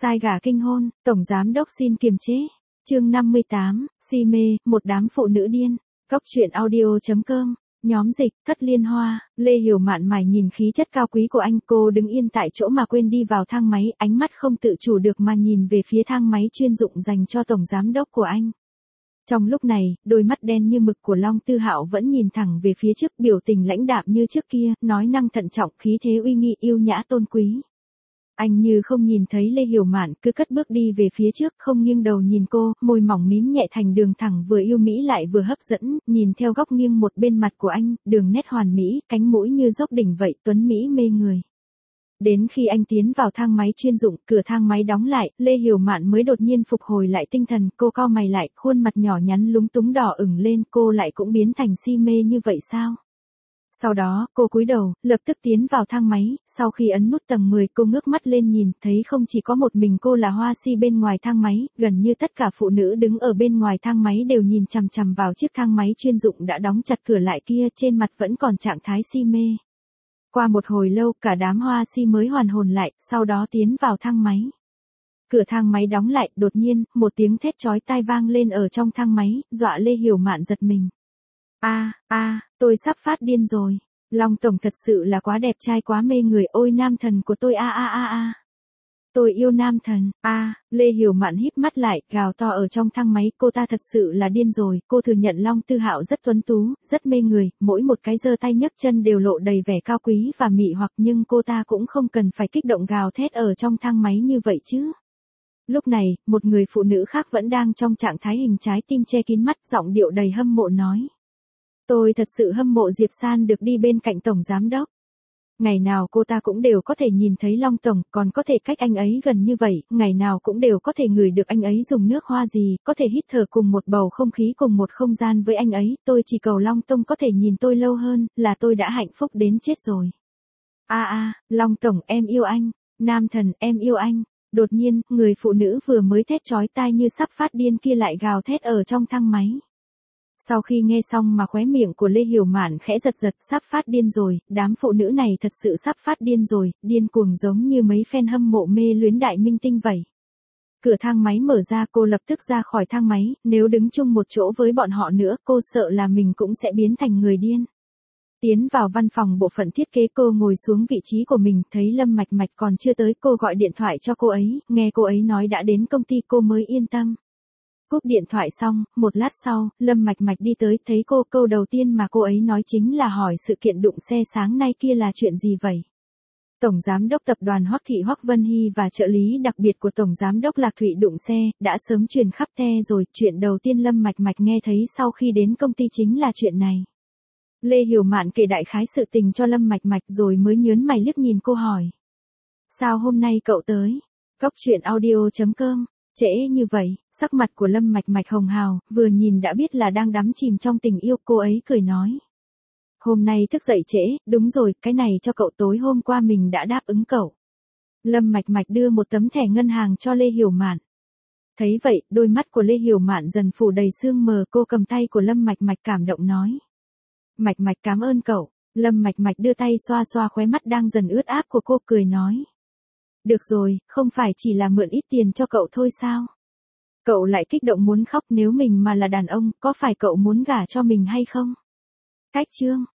Sai gà kinh hôn, Tổng Giám Đốc xin kiềm chế. Chương 58, si mê, một đám phụ nữ điên. Cóc truyện audio.com. Nhóm dịch, Thất Liên Hoa. Lê Hiểu Mạn mải nhìn khí chất cao quý của anh. Cô đứng yên tại chỗ mà quên đi vào thang máy, ánh mắt không tự chủ được mà nhìn về phía thang máy chuyên dụng dành cho Tổng Giám Đốc của anh. Trong lúc này, đôi mắt đen như mực của Long Tư Hạo vẫn nhìn thẳng về phía trước, biểu tình lãnh đạm như trước kia, nói năng thận trọng, khí thế uy nghi, yêu nhã tôn quý. Anh như không nhìn thấy Lê Hiểu Mạn, cứ cất bước đi về phía trước, không nghiêng đầu nhìn cô, môi mỏng mím nhẹ thành đường thẳng, vừa yêu mỹ lại vừa hấp dẫn, nhìn theo góc nghiêng một bên mặt của anh, đường nét hoàn mỹ, cánh mũi như dốc đỉnh vậy, tuấn mỹ mê người. Đến khi anh tiến vào thang máy chuyên dụng, cửa thang máy đóng lại, Lê Hiểu Mạn mới đột nhiên phục hồi lại tinh thần, cô cau mày lại, khuôn mặt nhỏ nhắn lúng túng đỏ ửng lên, cô lại cũng biến thành si mê như vậy sao? Sau đó, cô cúi đầu, lập tức tiến vào thang máy, sau khi ấn nút tầng 10, cô ngước mắt lên nhìn, thấy không chỉ có một mình cô là hoa si bên ngoài thang máy, gần như tất cả phụ nữ đứng ở bên ngoài thang máy đều nhìn chằm chằm vào chiếc thang máy chuyên dụng đã đóng chặt cửa lại kia, trên mặt vẫn còn trạng thái si mê. Qua một hồi lâu, cả đám hoa si mới hoàn hồn lại, sau đó tiến vào thang máy. Cửa thang máy đóng lại, đột nhiên, một tiếng thét chói tai vang lên ở trong thang máy, dọa Lê Hiểu Mạn giật mình. Tôi sắp phát điên rồi. Long Tổng thật sự là quá đẹp trai, quá mê người, ôi nam thần của tôi Tôi yêu nam thần. Lê Hiểu Mạn híp mắt lại, gào to ở trong thang máy, cô ta thật sự là điên rồi, cô thừa nhận Long Tư Hạo rất tuấn tú, rất mê người, mỗi một cái giơ tay nhấc chân đều lộ đầy vẻ cao quý và mị hoặc, nhưng cô ta cũng không cần phải kích động gào thét ở trong thang máy như vậy chứ. Lúc này, một người phụ nữ khác vẫn đang trong trạng thái hình trái tim che kín mắt, giọng điệu đầy hâm mộ nói. Tôi thật sự hâm mộ Diệp San được đi bên cạnh Tổng Giám Đốc. Ngày nào cô ta cũng đều có thể nhìn thấy Long Tổng, còn có thể cách anh ấy gần như vậy, ngày nào cũng đều có thể ngửi được anh ấy dùng nước hoa gì, có thể hít thở cùng một bầu không khí cùng một không gian với anh ấy, tôi chỉ cầu Long Tổng có thể nhìn tôi lâu hơn, là tôi đã hạnh phúc đến chết rồi. Long Tổng em yêu anh, nam thần em yêu anh. Đột nhiên, người phụ nữ vừa mới thét chói tai như sắp phát điên kia lại gào thét ở trong thang máy. Sau khi nghe xong mà khóe miệng của Lê Hiểu Mạn khẽ giật giật, sắp phát điên rồi, đám phụ nữ này thật sự sắp phát điên rồi, điên cuồng giống như mấy fan hâm mộ mê luyến đại minh tinh vậy. Cửa thang máy mở ra, cô lập tức ra khỏi thang máy, nếu đứng chung một chỗ với bọn họ nữa, cô sợ là mình cũng sẽ biến thành người điên. Tiến vào văn phòng bộ phận thiết kế, cô ngồi xuống vị trí của mình, thấy Lâm Mạch Mạch còn chưa tới, cô gọi điện thoại cho cô ấy, nghe cô ấy nói đã đến công ty cô mới yên tâm. Cúp điện thoại xong, một lát sau, Lâm Mạch Mạch đi tới, thấy cô, câu đầu tiên mà cô ấy nói chính là hỏi sự kiện đụng xe sáng nay kia là chuyện gì vậy? Tổng Giám Đốc Tập đoàn Hoắc Thị Hoắc Vân Hy và trợ lý đặc biệt của Tổng Giám Đốc Lạc Thụy đụng xe, đã sớm truyền khắp The rồi, chuyện đầu tiên Lâm Mạch Mạch nghe thấy sau khi đến công ty chính là chuyện này. Lê Hiểu Mạn kể đại khái sự tình cho Lâm Mạch Mạch rồi mới nhớn mày liếc nhìn cô hỏi. Sao hôm nay cậu tới? Cóc truyện audio.com. Trễ như vậy, sắc mặt của Lâm Mạch Mạch hồng hào, vừa nhìn đã biết là đang đắm chìm trong tình yêu, cô ấy cười nói. Hôm nay thức dậy trễ, đúng rồi, cái này cho cậu, tối hôm qua mình đã đáp ứng cậu. Lâm Mạch Mạch đưa một tấm thẻ ngân hàng cho Lê Hiểu Mạn. Thấy vậy, đôi mắt của Lê Hiểu Mạn dần phủ đầy sương mờ, cô cầm tay của Lâm Mạch Mạch cảm động nói. Mạch Mạch cảm ơn cậu. Lâm Mạch Mạch đưa tay xoa xoa khóe mắt đang dần ướt át của cô, cười nói. Được rồi, không phải chỉ là mượn ít tiền cho cậu thôi sao? Cậu lại kích động muốn khóc, nếu mình mà là đàn ông, có phải cậu muốn gả cho mình hay không? Cách chương.